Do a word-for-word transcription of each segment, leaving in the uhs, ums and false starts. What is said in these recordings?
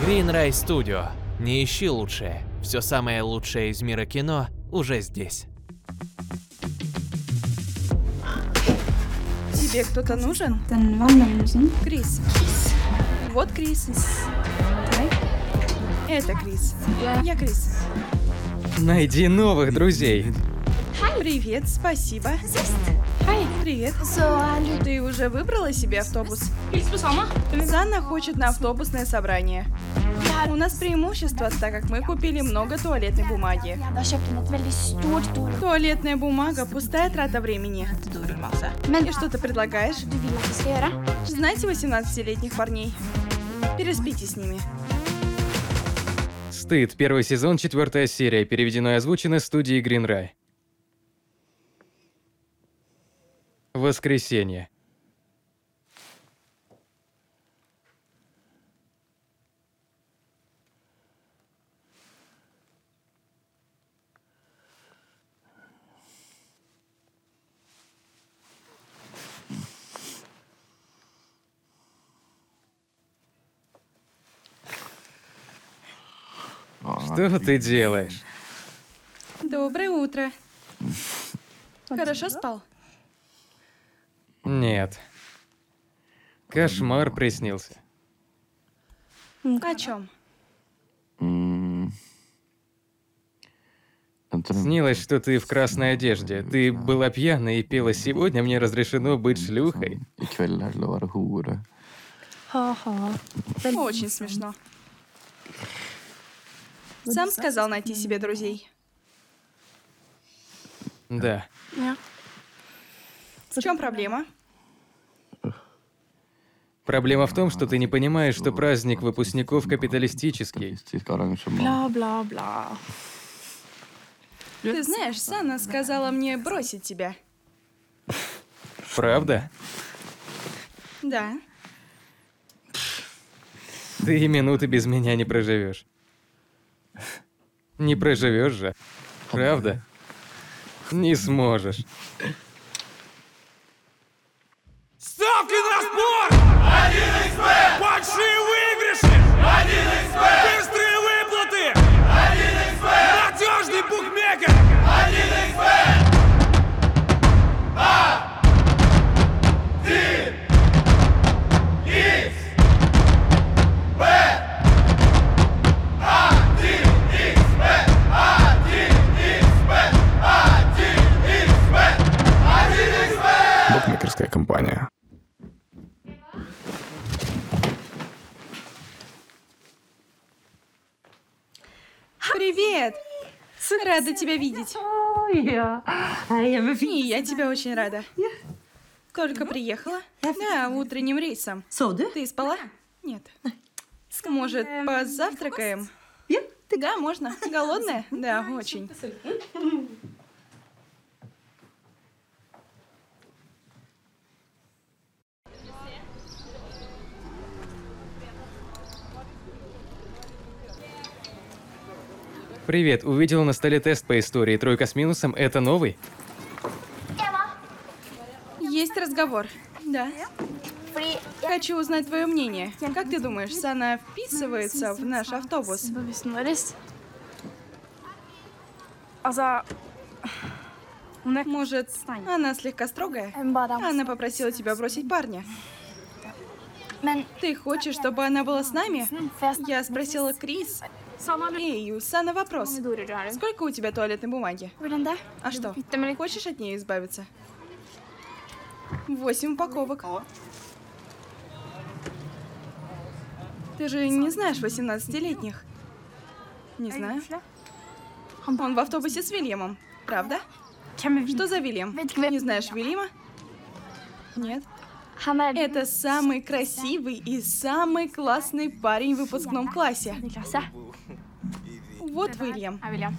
Greenray Studio. Не ищи лучшее. Все самое лучшее из мира кино уже здесь. Тебе кто-то нужен? Den vandrelsen. Крис. Вот Крис. Это Крис. Я Крис. Найди новых друзей. Привет, спасибо. Привет. Ты уже выбрала себе автобус? Санна хочет на автобусное собрание. У нас преимущество, так как мы купили много туалетной бумаги. Туалетная бумага – пустая трата времени. И что ты предлагаешь? Знаете восемнадцатилетних парней? Переспите с ними. Стыд. Первый сезон, четвертая серия. Переведено и озвучено студией Greenray. Воскресенье. Что ты делаешь? Доброе утро. Хорошо спал? Нет. Кошмар приснился. О чем? Снилось, что ты в красной одежде. Ты была пьяна и пела «Сегодня мне разрешено быть шлюхой». Очень смешно. Сам сказал найти себе друзей. Да. В чем проблема? Проблема в том, что ты не понимаешь, что праздник выпускников капиталистический. Бла-бла-бла. Ты знаешь, Санна сказала мне бросить тебя. Правда? Да. Ты и минуты без меня не проживешь. Не проживешь же. Правда? Не сможешь. Ставки на спорт! один икс бет! Большие выигрыши! один икс бет! Быстрые выплаты! один икс бет! Надежный букмекер! один икс бет! один икс бет! один икс бет! один икс бет! один икс бет! один икс бет! Букмекерская компания. Привет! Рада тебя видеть. И я тебя очень рада. Только приехала? Да, утренним рейсом. Ты спала? Нет. Может, позавтракаем? Да, можно. Голодная? Да, очень. Привет, увидела на столе тест по истории. Тройка с минусом. Это новый? Есть разговор. Да. Хочу узнать твое мнение. Как ты думаешь, Санна вписывается в наш автобус? Может, она слегка строгая? Она попросила тебя бросить парня. Ты хочешь, чтобы она была с нами? Я спросила Крис. Эй, Санна, вопрос. Сколько у тебя туалетной бумаги? А что, хочешь от нее избавиться? Восемь упаковок. Ты же не знаешь восемнадцатилетних? Не знаю. Он в автобусе с Вильямом, правда? Что за Вильям? Не знаешь Вильяма? Нет. Это самый красивый и самый классный парень в выпускном классе. Вот Вильям.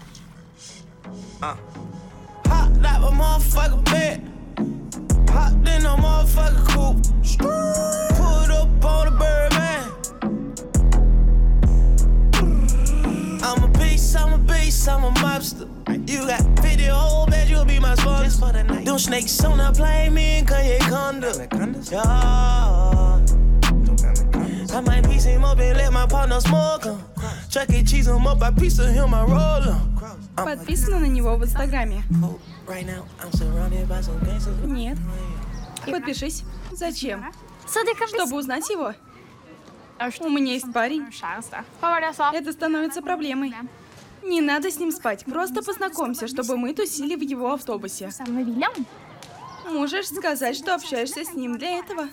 I'm a beast, I'm a beast, I'm a mobster. You got fifty whole bed, you'll be my sponsor. Them snakes on the plane, me and Kanye Conda. Yeah. I might piece him up and let my my partner smoke 'em. Chuck E. Cheese 'em up, I piece of him, I roll 'em. Подписана на него в Инстаграме? Right now, I'm surrounded by some gangsters. Нет. Подпишись. Зачем? Чтобы узнать его. У меня есть парень. Это становится проблемой. Не надо с ним спать, просто познакомься, чтобы мы тусили в его автобусе. Можешь сказать, что общаешься с ним для этого.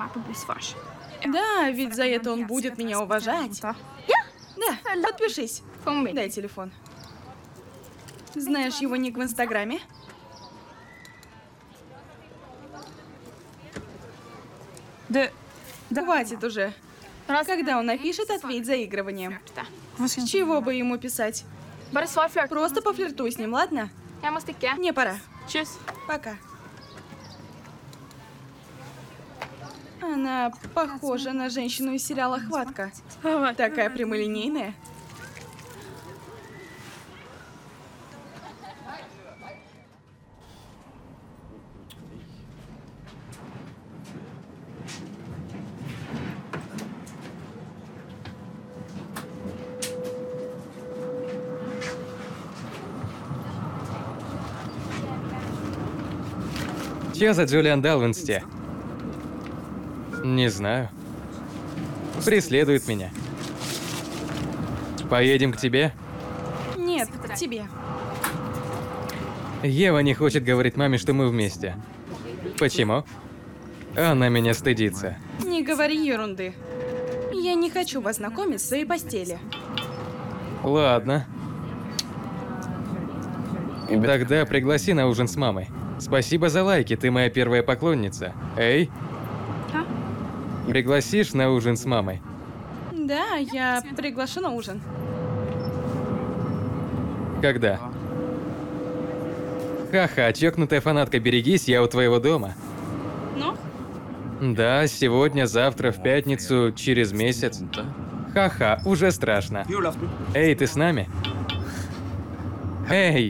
Да, ведь за это он будет меня уважать. Да, подпишись. Дай телефон. Знаешь его ник в Инстаграме? Да. Хватит уже. Когда он напишет, ответь заигрыванием. С чего бы ему писать? Просто пофлиртуй с ним, ладно? Мне пора. Пока. Она похожа на женщину из сериала «Хватка». Такая прямолинейная. Чё за Джулиан дал в инсте? Не знаю. Преследует меня. Поедем к тебе? Нет, к тебе. Ева не хочет говорить маме, что мы вместе. Почему? Она меня стыдится. Не говори ерунды. Я не хочу вас знакомить в своей постели. Ладно. Тогда пригласи на ужин с мамой. Спасибо за лайки, ты моя первая поклонница. Эй? Пригласишь на ужин с мамой? Да, я приглашу на ужин. Когда? Ха-ха, чокнутая фанатка, берегись, я у твоего дома. Ну? Да, сегодня, завтра, в пятницу, через месяц. Ха-ха, уже страшно. Эй, ты с нами? Эй!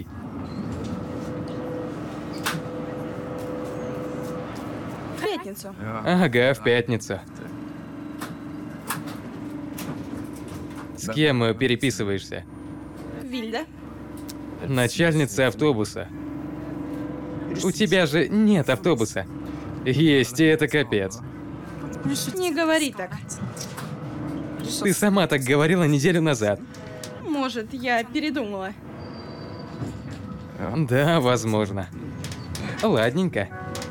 В пятницу. Ага, в пятницу. С кем э, переписываешься? Вильда. Начальница автобуса. У тебя же нет автобуса. Есть, и это капец. Не говори так. Ты сама так говорила неделю назад. Может, я передумала. Да, возможно. Ладненько.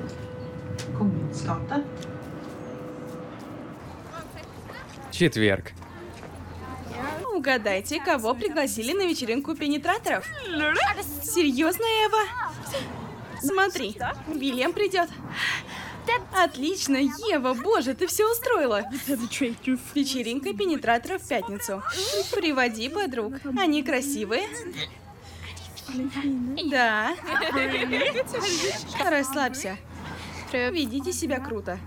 Четверг. Угадайте, кого пригласили на вечеринку пенетраторов? Серьезно, Эва? Смотри, Вильям придет. Отлично, Ева, боже, ты все устроила. Вечеринка пенетраторов в пятницу. Приводи подруг. Они красивые? Да. Расслабься. Ведите себя круто.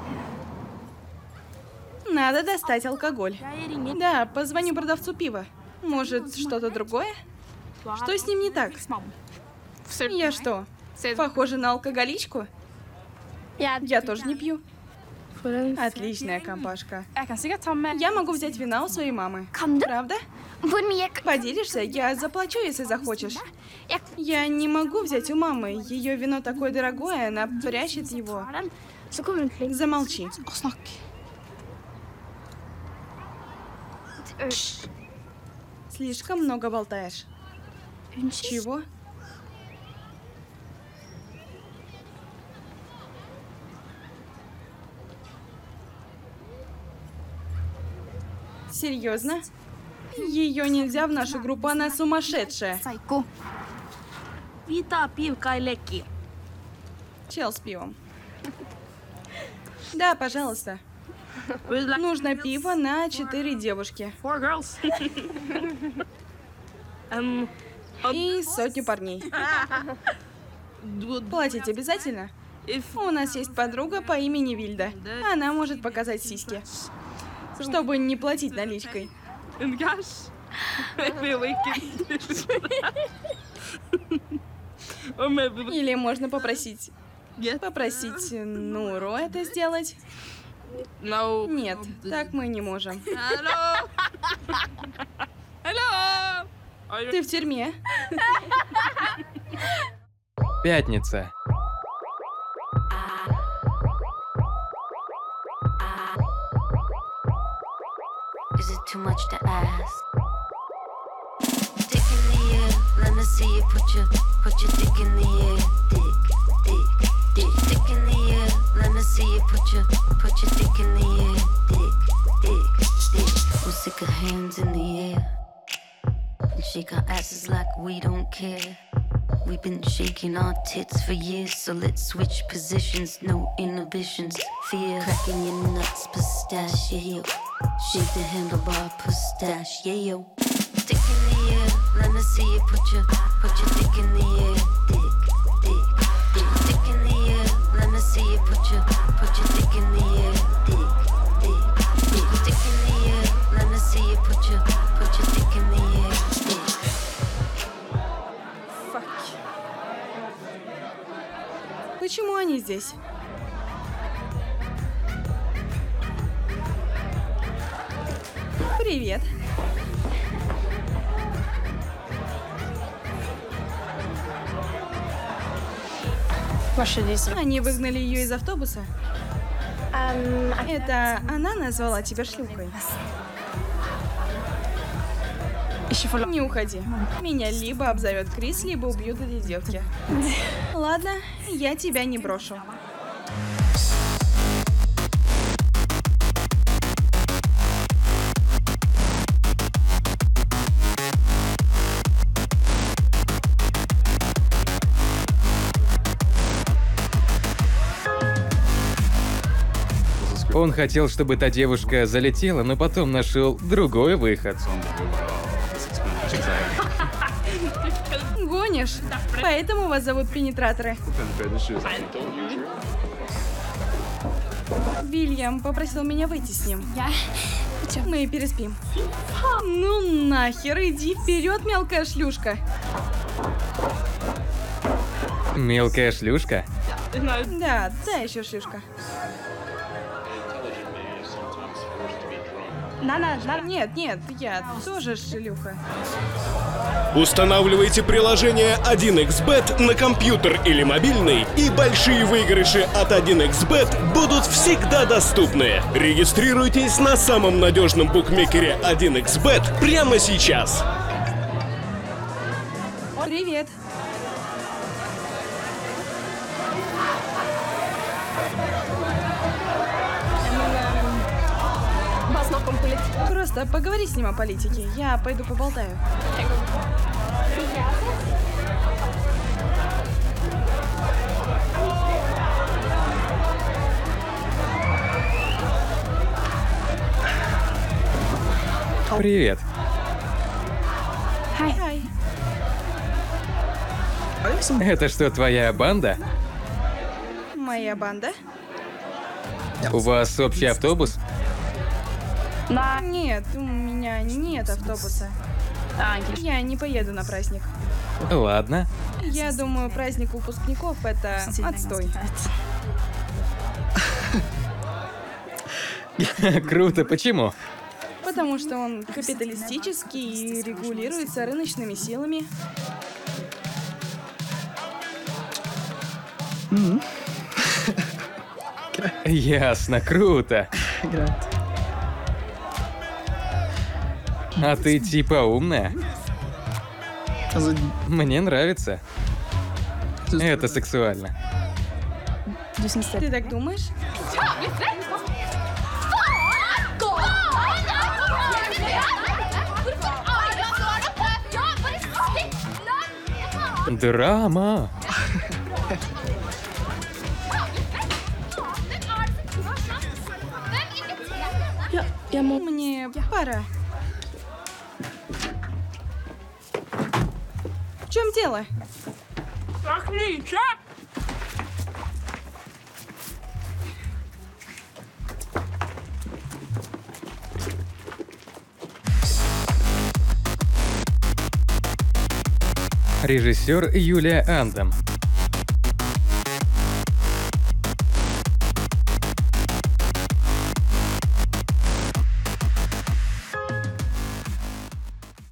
Надо достать алкоголь. Да, позвоню продавцу пива. Может, что-то другое? Что с ним не так? Я что, похожа на алкоголичку? Я тоже не пью. Отличная компашка. Я могу взять вина у своей мамы. Правда? Поделишься? Я заплачу, если захочешь. Я не могу взять у мамы. Ее вино такое дорогое, она прячет его. Замолчи. Слишком много болтаешь. Чего? Серьезно? Ее нельзя в нашу группу, она сумасшедшая. Чел с пивом. Да, пожалуйста. Нужно пиво на четыре девушки. И сотню парней. Платить обязательно? У нас есть подруга по имени Вильда. Она может показать сиськи. Чтобы не платить наличкой. Или можно попросить... Попросить Нуру это сделать? Нет, так мы не можем. Ты в тюрьме. Пятница. Is it too much to ask? Dick in the air, let me see you put your, put your dick in the air. Dick, dick, dick, dick in the air, let me see you put your, put your dick in the air. Dick, dick, dick. We're sick of hands in the air and shake our asses like we don't care. We've been shaking our tits for years, so let's switch positions, no inhibitions. Fear cracking your nuts, pistachio. Shake the handlebar, pistachio. Dick in the air, let me see you put your, put your dick in the air. Dick, dick, dick, dick in the air, let me see you put your, put your dick in the air. Dick, dick, dick, dick in the air, let me see you put your, put your dick in the air. Dick. Почему они здесь? Привет. Они выгнали ее из автобуса. Это она назвала тебя шлюхой. Не уходи. Меня либо обзовет Крис, либо убьют эти девки. Ладно, я тебя не брошу. Он хотел, чтобы та девушка залетела, но потом нашел другой выход. Гонишь? Поэтому вас зовут пенетраторы. Вильям попросил меня выйти с ним. Мы переспим. Ну нахер, иди вперед, мелкая шлюшка. Мелкая шлюшка? Да, та еще шлюшка. Нет, нет, я тоже шлюха. Устанавливайте приложение один икс бет на компьютер или мобильный, и большие выигрыши от один икс бет будут всегда доступны. Регистрируйтесь на самом надежном букмекере один икс бет прямо сейчас. Привет. Просто поговори с ним о политике. Я пойду поболтаю. Привет. Хай. Это что, твоя банда? Моя банда? У вас общий автобус? Нет, у меня нет автобуса. Я не поеду на праздник. Ладно. Я думаю, праздник выпускников — это отстой. Круто, почему? Потому что он капиталистический и регулируется рыночными силами. Ясно, круто. А ты типа умная? Мне нравится. Это сексуально. Ты так думаешь? Драма. Мне пора. В чем дело? Режиссер Юлия Андам.